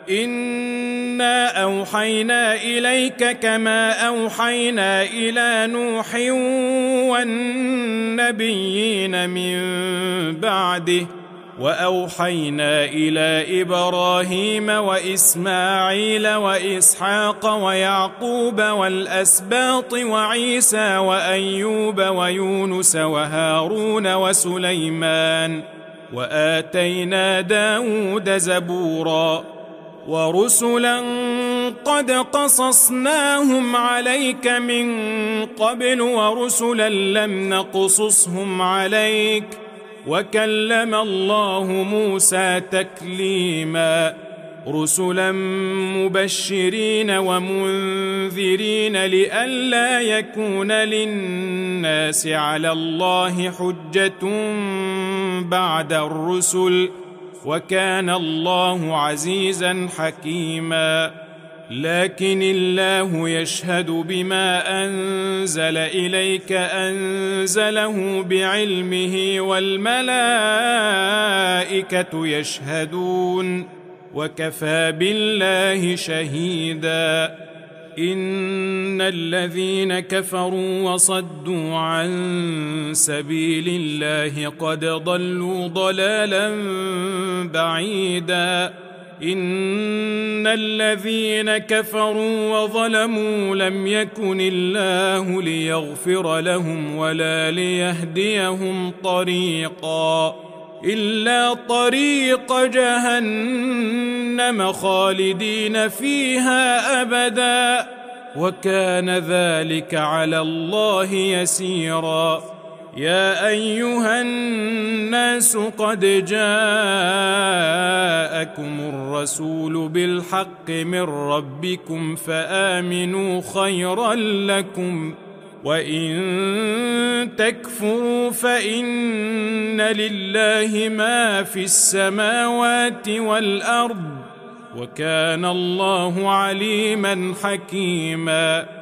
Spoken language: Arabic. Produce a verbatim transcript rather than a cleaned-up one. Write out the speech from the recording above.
إنا أوحينا إليك كما أوحينا إلى نوح والنبيين من بعده وأوحينا إلى إبراهيم وإسماعيل وإسحاق ويعقوب والأسباط وعيسى وأيوب ويونس وهارون وسليمان وآتينا داود زبورا ورسلا قد قصصناهم عليك من قبل ورسلا لم نقصصهم عليك وكلم الله موسى تكليما رسلا مبشرين ومنذرين لئلا يكون للناس على الله حجة بعد الرسل وكان الله عزيزا حكيما لكن الله يشهد بما أنزل إليك أنزله بعلمه والملائكة يشهدون وكفى بالله شهيدا إن الذين كفروا وصدوا عن سبيل الله قد ضلوا ضلالا بعيدا إن الذين كفروا وظلموا لم يكن الله ليغفر لهم ولا ليهديهم طريقا إلا طريق جهنم خالدين فيها أبدا وكان ذلك على الله يسيرا يا أيها الناس قد جاءكم الرسول بالحق من ربكم فآمنوا خيرا لكم وإن تكفروا فإن لله ما في السماوات والأرض وكان الله عليما حكيما